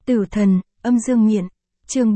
Tử thần, âm dương miện, chương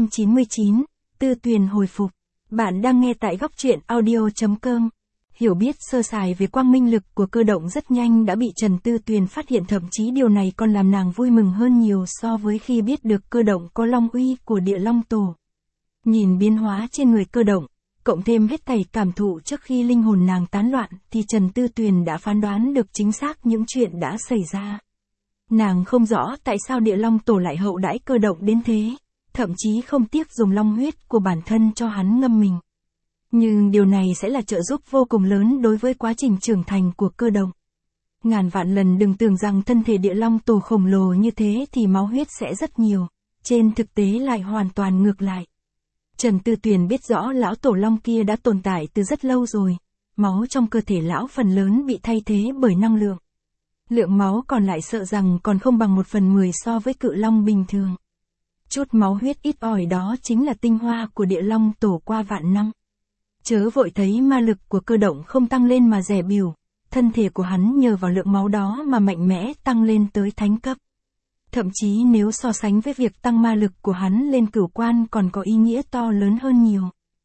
499, Tư Tuyền hồi phục. Bạn đang nghe tại góc truyện audio.com. Hiểu biết sơ sài về quang minh lực của cơ động rất nhanh đã bị Trần Tư Tuyền phát hiện, thậm chí điều này còn làm nàng vui mừng hơn nhiều so với khi biết được cơ động có long uy của địa long tổ. Nhìn biến hóa trên người cơ động, cộng thêm hết thảy cảm thụ trước khi linh hồn nàng tán loạn, thì Trần Tư Tuyền đã phán đoán được chính xác những chuyện đã xảy ra. Nàng không rõ tại sao địa long tổ lại hậu đãi cơ động đến thế, thậm chí không tiếc dùng long huyết của bản thân cho hắn ngâm mình. Nhưng điều này sẽ là trợ giúp vô cùng lớn đối với quá trình trưởng thành của cơ động. Ngàn vạn lần đừng tưởng rằng thân thể địa long tổ khổng lồ như thế thì máu huyết sẽ rất nhiều, trên thực tế lại hoàn toàn ngược lại. Trần Tư Tuyền biết rõ lão tổ long kia đã tồn tại từ rất lâu rồi, máu trong cơ thể lão phần lớn bị thay thế bởi năng lượng. Lượng máu còn lại sợ rằng còn không bằng 1/10 so với cự long bình thường. Chút máu huyết ít ỏi đó chính là tinh hoa của địa long tổ qua vạn năm. Chớ vội thấy ma lực của cơ động không tăng lên mà dè bỉu, thân thể của hắn nhờ vào lượng máu đó mà mạnh mẽ tăng lên tới thánh cấp. Thậm chí nếu so sánh với việc tăng ma lực của hắn lên cửu quan còn có ý nghĩa to lớn hơn nhiều.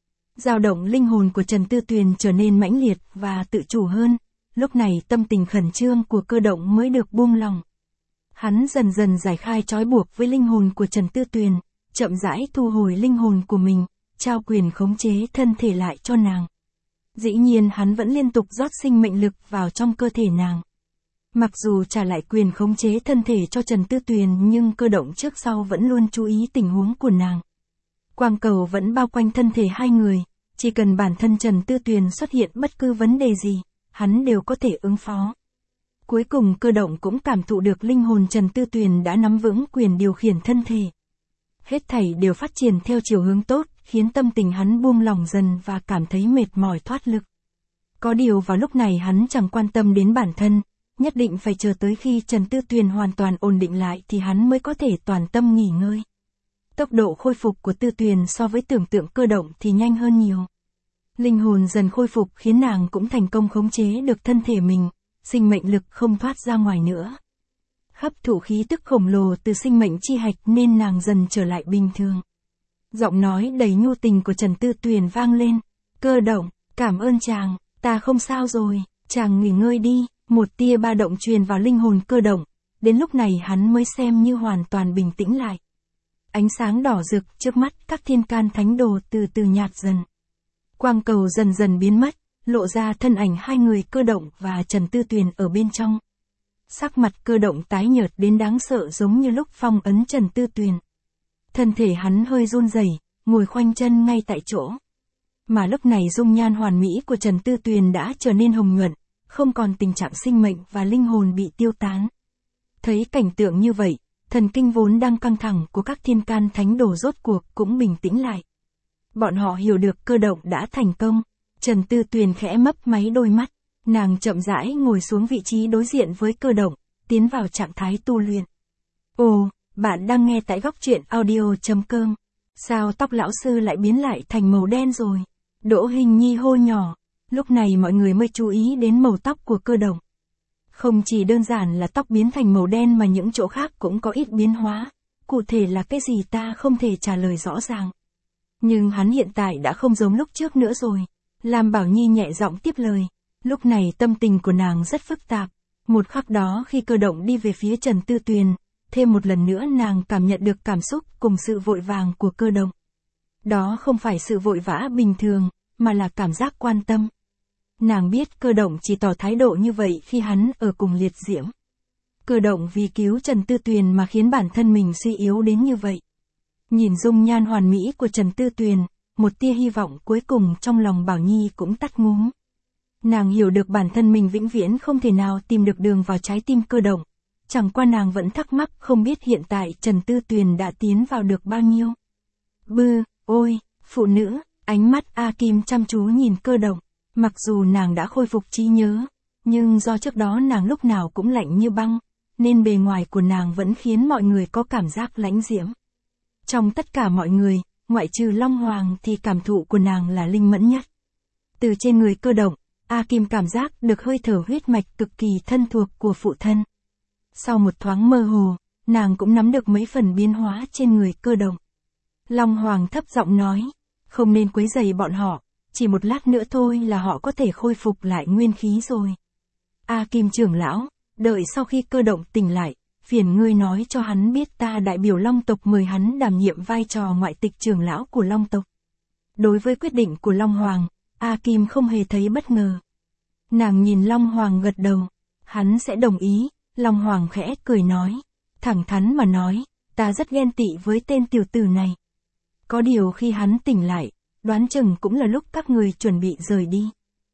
Dao động linh hồn của Trần Tư Tuyền trở nên mãnh liệt và tự chủ hơn, lúc này tâm tình khẩn trương của cơ động mới được buông lỏng. Hắn dần dần giải khai trói buộc với linh hồn của Trần Tư Tuyền, chậm rãi thu hồi linh hồn của mình, trao quyền khống chế thân thể lại cho nàng. Dĩ nhiên hắn vẫn liên tục rót sinh mệnh lực vào trong cơ thể nàng. Mặc dù trả lại quyền khống chế thân thể cho Trần Tư Tuyền nhưng cơ động trước sau vẫn luôn chú ý tình huống của nàng. Quang cầu vẫn bao quanh thân thể hai người, chỉ cần bản thân Trần Tư Tuyền xuất hiện bất cứ vấn đề gì, hắn đều có thể ứng phó. Cuối cùng cơ động cũng cảm thụ được linh hồn Trần Tư Tuyền đã nắm vững quyền điều khiển thân thể. Hết thảy đều phát triển theo chiều hướng tốt, khiến tâm tình hắn buông lỏng dần và cảm thấy mệt mỏi thoát lực. Có điều vào lúc này hắn chẳng quan tâm đến bản thân, nhất định phải chờ tới khi Trần Tư Tuyền hoàn toàn ổn định lại thì hắn mới có thể toàn tâm nghỉ ngơi. Tốc độ khôi phục của Tư Tuyền so với tưởng tượng cơ động thì nhanh hơn nhiều. Linh hồn dần khôi phục khiến nàng cũng thành công khống chế được thân thể mình, sinh mệnh lực không thoát ra ngoài nữa. Hấp thụ khí tức khổng lồ từ sinh mệnh chi hạch nên nàng dần trở lại bình thường. Giọng nói đầy nhu tình của Trần Tư Tuyền vang lên. Cơ động, cảm ơn chàng, ta không sao rồi, chàng nghỉ ngơi đi. Một tia ba động truyền vào linh hồn cơ động, đến lúc này hắn mới xem như hoàn toàn bình tĩnh lại. Ánh sáng đỏ rực trước mắt các thiên can thánh đồ từ từ nhạt dần. Quang cầu dần dần biến mất, lộ ra thân ảnh hai người cơ động và Trần Tư Tuyền ở bên trong. Sắc mặt cơ động tái nhợt đến đáng sợ giống như lúc phong ấn Trần Tư Tuyền. Thân thể hắn hơi run rẩy, ngồi khoanh chân ngay tại chỗ. Mà lúc này dung nhan hoàn mỹ của Trần Tư Tuyền đã trở nên hồng nhuận, không còn tình trạng sinh mệnh và linh hồn bị tiêu tán. Thấy cảnh tượng như vậy, thần kinh vốn đang căng thẳng của các thiên can thánh đồ rốt cuộc cũng bình tĩnh lại. Bọn họ hiểu được cơ động đã thành công. Trần Tư Tuyền khẽ mấp máy đôi mắt, nàng chậm rãi ngồi xuống vị trí đối diện với cơ động, tiến vào trạng thái tu luyện. Ồ, bạn đang nghe tại góc truyện audio.com. Sao tóc lão sư lại biến lại thành màu đen rồi? Đỗ Hình Nhi hô nhỏ. Lúc này mọi người mới chú ý đến màu tóc của cơ động. Không chỉ đơn giản là tóc biến thành màu đen mà những chỗ khác cũng có ít biến hóa. Cụ thể là cái gì ta không thể trả lời rõ ràng. Nhưng hắn hiện tại đã không giống lúc trước nữa rồi. Lam Bảo Nhi nhẹ giọng tiếp lời. Lúc này tâm tình của nàng rất phức tạp. Một khắc đó khi cơ động đi về phía Trần Tư Tuyền, thêm một lần nữa nàng cảm nhận được cảm xúc cùng sự vội vàng của cơ động. Đó không phải sự vội vã bình thường, mà là cảm giác quan tâm. Nàng biết cơ động chỉ tỏ thái độ như vậy khi hắn ở cùng liệt diễm. Cơ động vì cứu Trần Tư Tuyền mà khiến bản thân mình suy yếu đến như vậy. Nhìn dung nhan hoàn mỹ của Trần Tư Tuyền, một tia hy vọng cuối cùng trong lòng Bảo Nhi cũng tắt ngúm. Nàng hiểu được bản thân mình vĩnh viễn không thể nào tìm được đường vào trái tim cơ động. Chẳng qua nàng vẫn thắc mắc không biết hiện tại Trần Tư Tuyền đã tiến vào được bao nhiêu. Ôi, phụ nữ, ánh mắt A Kim chăm chú nhìn cơ động. Mặc dù nàng đã khôi phục trí nhớ, nhưng do trước đó nàng lúc nào cũng lạnh như băng, nên bề ngoài của nàng vẫn khiến mọi người có cảm giác lãnh diễm. Trong tất cả mọi người, ngoại trừ Long Hoàng thì cảm thụ của nàng là linh mẫn nhất. Từ trên người cơ động, A Kim cảm giác được hơi thở huyết mạch cực kỳ thân thuộc của phụ thân. Sau một thoáng mơ hồ, nàng cũng nắm được mấy phần biến hóa trên người Cơ Động. Long Hoàng thấp giọng nói, không nên quấy rầy bọn họ, chỉ một lát nữa thôi là họ có thể khôi phục lại nguyên khí rồi. A Kim trưởng lão, đợi sau khi Cơ Động tỉnh lại, phiền ngươi nói cho hắn biết ta đại biểu Long tộc mời hắn đảm nhiệm vai trò ngoại tịch trưởng lão của Long tộc. Đối với quyết định của Long Hoàng, A Kim không hề thấy bất ngờ. Nàng nhìn Long Hoàng gật đầu, hắn sẽ đồng ý. Long Hoàng khẽ cười nói, thẳng thắn mà nói, ta rất ghen tị với tên tiểu tử này. Có điều khi hắn tỉnh lại, đoán chừng cũng là lúc các người chuẩn bị rời đi.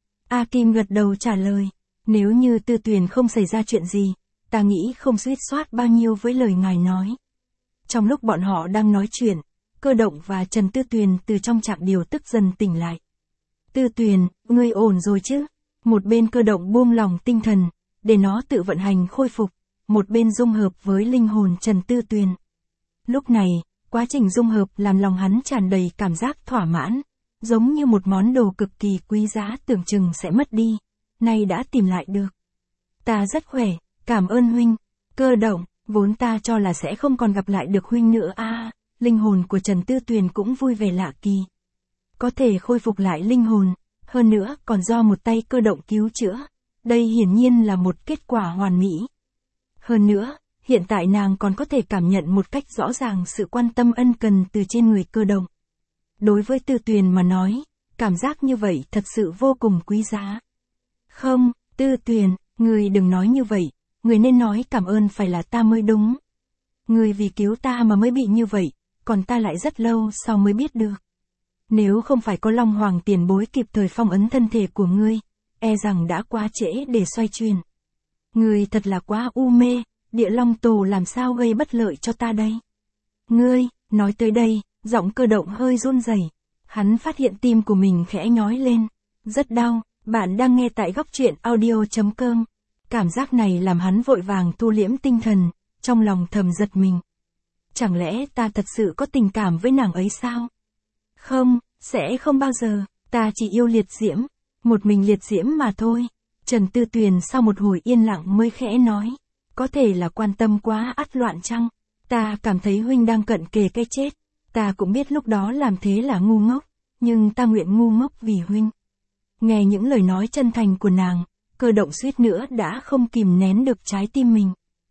A Kim gật đầu trả lời, nếu như Tư Tuyền không xảy ra chuyện gì, ta nghĩ không suýt soát bao nhiêu với lời ngài nói. Trong lúc bọn họ đang nói chuyện, Cơ Động và Trần Tư Tuyền từ trong trạng điều tức dần tỉnh lại. Tư Tuyền, ngươi ổn rồi chứ? Một bên Cơ Động buông lòng tinh thần, để nó tự vận hành khôi phục, một bên dung hợp với linh hồn Trần Tư Tuyền. Lúc này, quá trình dung hợp làm lòng hắn tràn đầy cảm giác thỏa mãn, giống như một món đồ cực kỳ quý giá tưởng chừng sẽ mất đi, nay đã tìm lại được. Ta rất khỏe, cảm ơn huynh. Cơ Động, vốn ta cho là sẽ không còn gặp lại được huynh nữa linh hồn của Trần Tư Tuyền cũng vui vẻ lạ kỳ. Có thể khôi phục lại linh hồn, hơn nữa còn do một tay Cơ Động cứu chữa, đây hiển nhiên là một kết quả hoàn mỹ. Hơn nữa, hiện tại nàng còn có thể cảm nhận một cách rõ ràng sự quan tâm ân cần từ trên người Cơ Động. Đối với Tư Tuyền mà nói, cảm giác như vậy thật sự vô cùng quý giá. Không, Tư Tuyền, người đừng nói như vậy, người nên nói cảm ơn phải là ta mới đúng. Người vì cứu ta mà mới bị như vậy, còn ta lại rất lâu sau mới biết được. Nếu không phải có Long Hoàng tiền bối kịp thời phong ấn thân thể của ngươi, e rằng đã quá trễ để xoay chuyển. Ngươi thật là quá u mê, Địa Long Tổ làm sao gây bất lợi cho ta đây? Ngươi, nói tới đây, giọng Cơ Động hơi run rẩy. Hắn phát hiện tim của mình khẽ nhói lên. Rất đau, bạn đang nghe tại góc truyện audio.com. Cảm giác này làm hắn vội vàng thu liễm tinh thần, trong lòng thầm giật mình. Chẳng lẽ ta thật sự có tình cảm với nàng ấy sao? Không, sẽ không bao giờ, ta chỉ yêu Liệt Diễm, một mình Liệt Diễm mà thôi. Trần Tư Tuyền sau một hồi yên lặng mới khẽ nói, có thể là quan tâm quá ắt loạn chăng? Ta cảm thấy huynh đang cận kề cái chết, ta cũng biết lúc đó làm thế là ngu ngốc, nhưng ta nguyện ngu ngốc vì huynh. Nghe những lời nói chân thành của nàng, Cơ Động suýt nữa đã không kìm nén được trái tim mình.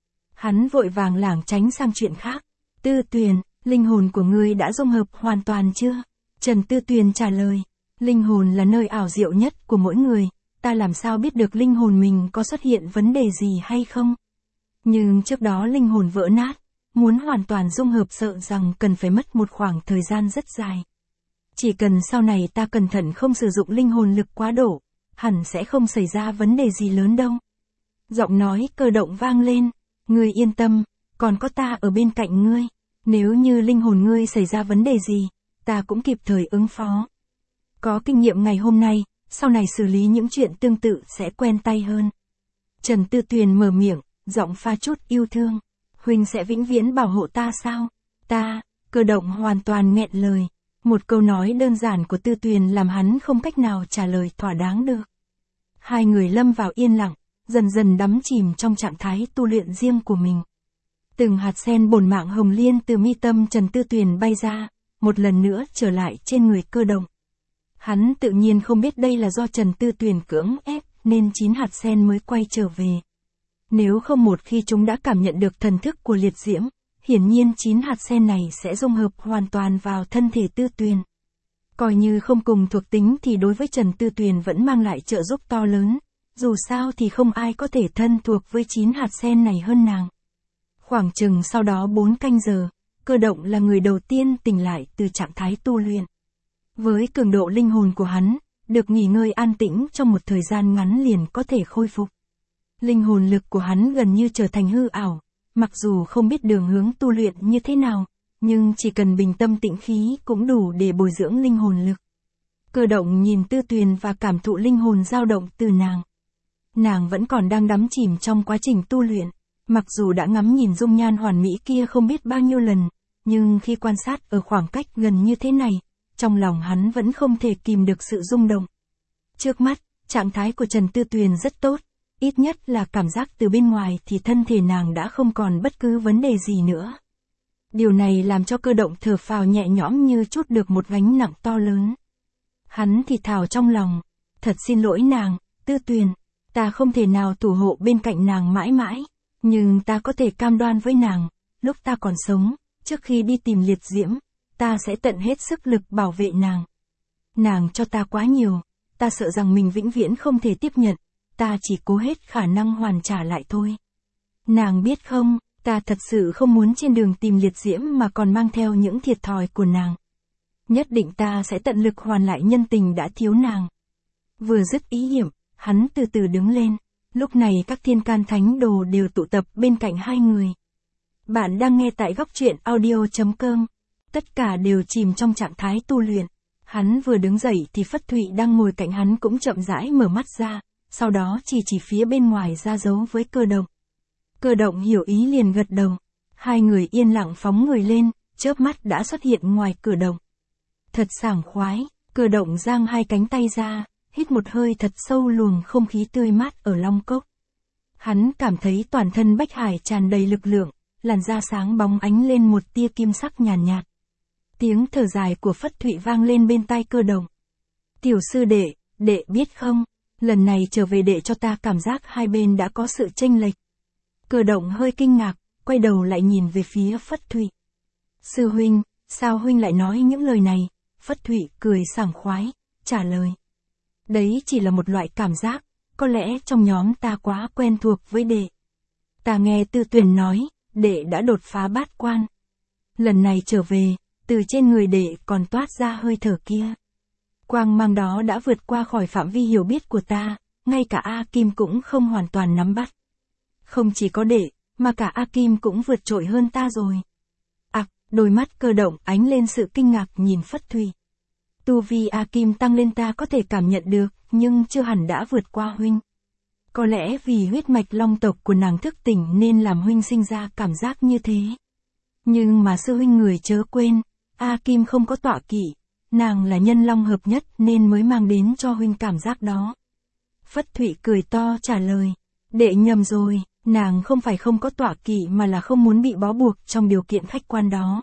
Hắn vội vàng lảng tránh sang chuyện khác. Tư Tuyền, linh hồn của ngươi đã dung hợp hoàn toàn chưa? Trần Tư Tuyền trả lời, linh hồn là nơi ảo diệu nhất của mỗi người, ta làm sao biết được linh hồn mình có xuất hiện vấn đề gì hay không? Nhưng trước đó linh hồn vỡ nát, muốn hoàn toàn dung hợp sợ rằng cần phải mất một khoảng thời gian rất dài. Chỉ cần sau này ta cẩn thận không sử dụng linh hồn lực quá độ, hẳn sẽ không xảy ra vấn đề gì lớn đâu. Giọng nói Cơ Động vang lên, ngươi yên tâm, còn có ta ở bên cạnh ngươi, nếu như linh hồn ngươi xảy ra vấn đề gì, ta cũng kịp thời ứng phó. Có kinh nghiệm ngày hôm nay, sau này xử lý những chuyện tương tự sẽ quen tay hơn. Trần Tư Tuyền mở miệng, giọng pha chút yêu thương, huynh sẽ vĩnh viễn bảo hộ ta sao? Ta, Cơ Động hoàn toàn nghẹn lời. Một câu nói đơn giản của Tư Tuyền làm hắn không cách nào trả lời thỏa đáng được. Hai người lâm vào yên lặng, dần dần đắm chìm trong trạng thái tu luyện riêng của mình. Từng hạt sen bổn mạng hồng liên từ mi tâm Trần Tư Tuyền bay ra, một lần nữa trở lại trên người Cơ Động. Hắn tự nhiên không biết đây là do Trần Tư Tuyền cưỡng ép, nên 9 hạt sen mới quay trở về. Nếu không một khi chúng đã cảm nhận được thần thức của Liệt Diễm, hiển nhiên 9 hạt sen này sẽ dung hợp hoàn toàn vào thân thể Tư Tuyền. Coi như không cùng thuộc tính thì đối với Trần Tư Tuyền vẫn mang lại trợ giúp to lớn, dù sao thì không ai có thể thân thuộc với 9 hạt sen này hơn nàng. Khoảng chừng sau đó 4 canh giờ, Cơ Động là người đầu tiên tỉnh lại từ trạng thái tu luyện. Với cường độ linh hồn của hắn, được nghỉ ngơi an tĩnh trong một thời gian ngắn liền có thể khôi phục. Linh hồn lực của hắn gần như trở thành hư ảo, mặc dù không biết đường hướng tu luyện như thế nào, nhưng chỉ cần bình tâm tĩnh khí cũng đủ để bồi dưỡng linh hồn lực. Cơ Động nhìn Tư Tuyền và cảm thụ linh hồn dao động từ nàng. Nàng vẫn còn đang đắm chìm trong quá trình tu luyện, mặc dù đã ngắm nhìn dung nhan hoàn mỹ kia không biết bao nhiêu lần, nhưng khi quan sát ở khoảng cách gần như thế này, trong lòng hắn vẫn không thể kìm được sự rung động. Trước mắt, trạng thái của Trần Tư Tuyền rất tốt, ít nhất là cảm giác từ bên ngoài thì thân thể nàng đã không còn bất cứ vấn đề gì nữa. Điều này làm cho Cơ Động thở phào nhẹ nhõm như trút được một gánh nặng to lớn. Hắn thì thào trong lòng, thật xin lỗi nàng, Tư Tuyền, ta không thể nào thủ hộ bên cạnh nàng mãi mãi, nhưng ta có thể cam đoan với nàng, lúc ta còn sống, trước khi đi tìm liệt diễm, ta sẽ tận hết sức lực bảo vệ nàng. Nàng cho ta quá nhiều, ta sợ rằng mình vĩnh viễn không thể tiếp nhận, ta chỉ cố hết khả năng hoàn trả lại thôi. Nàng biết không, ta thật sự không muốn trên đường tìm liệt diễm mà còn mang theo những thiệt thòi của nàng. Nhất định ta sẽ tận lực hoàn lại nhân tình đã thiếu nàng. Vừa dứt ý hiểm, hắn từ từ đứng lên, lúc này các thiên can thánh đồ đều tụ tập bên cạnh hai người. Bạn đang nghe tại góc truyện audio.com, tất cả đều chìm trong trạng thái tu luyện. Hắn vừa đứng dậy thì Phất Thụy đang ngồi cạnh hắn cũng chậm rãi mở mắt ra, sau đó chỉ phía bên ngoài ra dấu với Cơ Động. Cơ Động hiểu ý liền gật đầu. Hai người yên lặng phóng người lên, chớp mắt đã xuất hiện ngoài cửa động. Thật sảng khoái, Cơ Động giang hai cánh tay ra, hít một hơi thật sâu luồng không khí tươi mát ở Long Cốc. Hắn cảm thấy toàn thân Bách Hải tràn đầy lực lượng, làn da sáng bóng ánh lên một tia kim sắc nhàn nhạt. Tiếng thở dài của Phất Thụy vang lên bên tai Cơ Động. Tiểu sư đệ biết không, lần này trở về đệ cho ta cảm giác hai bên đã có sự chênh lệch. Cơ Động hơi kinh ngạc, quay đầu lại nhìn về phía Phất Thụy. Sư huynh, sao huynh lại nói những lời này? Phất Thụy cười sảng khoái, trả lời. Đấy chỉ là một loại cảm giác, có lẽ trong nhóm ta quá quen thuộc với đệ. Ta nghe Tư Tuyền nói, đệ đã đột phá bát quan. Lần này trở về, từ trên người đệ còn toát ra hơi thở kia. Quang mang đó đã vượt qua khỏi phạm vi hiểu biết của ta, ngay cả A Kim cũng không hoàn toàn nắm bắt. Không chỉ có đệ, mà cả A Kim cũng vượt trội hơn ta rồi. Đôi mắt Cơ Động ánh lên sự kinh ngạc nhìn Phất Thụy. Tu vi A Kim tăng lên ta có thể cảm nhận được, nhưng chưa hẳn đã vượt qua huynh. Có lẽ vì huyết mạch long tộc của nàng thức tỉnh nên làm huynh sinh ra cảm giác như thế. Nhưng mà sư huynh người chớ quên, A Kim không có tọa kỵ, nàng là nhân long hợp nhất nên mới mang đến cho huynh cảm giác đó. Phất Thụy cười to trả lời, đệ nhầm rồi, nàng không phải không có tọa kỵ mà là không muốn bị bó buộc trong điều kiện khách quan đó.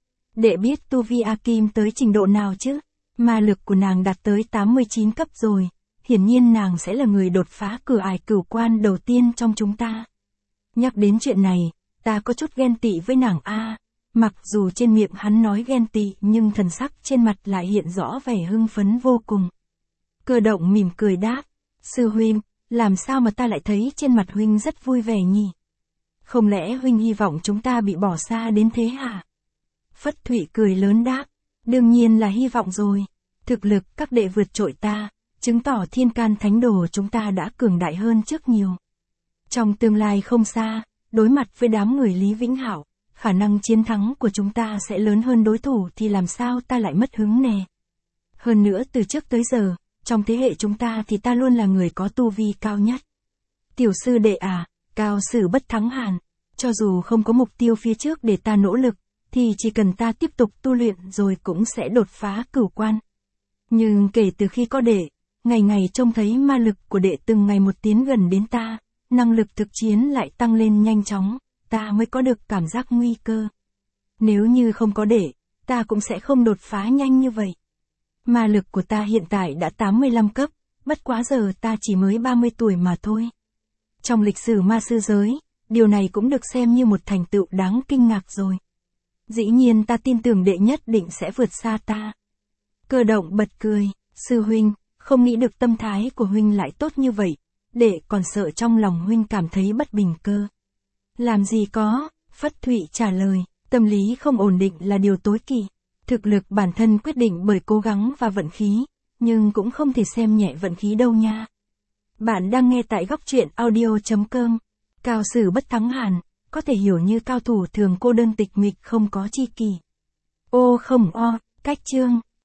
Đệ biết tu vi A Kim tới trình độ nào chứ, ma lực của nàng đạt tới 89 cấp rồi, hiển nhiên nàng sẽ là người đột phá cửa ải cửu quan đầu tiên trong chúng ta. Nhắc đến chuyện này, ta có chút ghen tị với nàng A. Mặc dù trên miệng hắn nói ghen tị nhưng thần sắc trên mặt lại hiện rõ vẻ hưng phấn vô cùng. Cơ Động mỉm cười đáp, sư huynh, làm sao mà ta lại thấy trên mặt huynh rất vui vẻ nhỉ? Không lẽ huynh hy vọng chúng ta bị bỏ xa đến thế hả? Phất Thụy cười lớn đáp, đương nhiên là hy vọng rồi. Thực lực các đệ vượt trội ta, chứng tỏ thiên can thánh đồ chúng ta đã cường đại hơn trước nhiều. Trong tương lai không xa, đối mặt với đám người Lý Vĩnh Hảo, khả năng chiến thắng của chúng ta sẽ lớn hơn đối thủ thì làm sao ta lại mất hứng nè. Hơn nữa từ trước tới giờ, trong thế hệ chúng ta thì ta luôn là người có tu vi cao nhất. Tiểu sư đệ à, cao sử bất thắng hàn, cho dù không có mục tiêu phía trước để ta nỗ lực, thì chỉ cần ta tiếp tục tu luyện rồi cũng sẽ đột phá cửu quan. Nhưng kể từ khi có đệ, ngày ngày trông thấy ma lực của đệ từng ngày một tiến gần đến ta, năng lực thực chiến lại tăng lên nhanh chóng, ta mới có được cảm giác nguy cơ. Nếu như không có đệ, ta cũng sẽ không đột phá nhanh như vậy. Ma lực của ta hiện tại đã 85 cấp, bất quá giờ ta chỉ mới 30 tuổi mà thôi. Trong lịch sử ma sư giới, điều này cũng được xem như một thành tựu đáng kinh ngạc rồi. Dĩ nhiên ta tin tưởng đệ nhất định sẽ vượt xa ta. Cơ Động bật cười, sư huynh, không nghĩ được tâm thái của huynh lại tốt như vậy, đệ còn sợ trong lòng huynh cảm thấy bất bình cơ. Làm gì có, Phất Thụy trả lời, tâm lý không ổn định là điều tối kỵ. Thực lực bản thân quyết định bởi cố gắng và vận khí, nhưng cũng không thể xem nhẹ vận khí đâu nha. Bạn đang nghe tại góc truyện audio.com. Cao sử bất thắng hàn, có thể hiểu như cao thủ thường cô đơn tịch mịch không có chi kỷ. Ô không o, cách chương.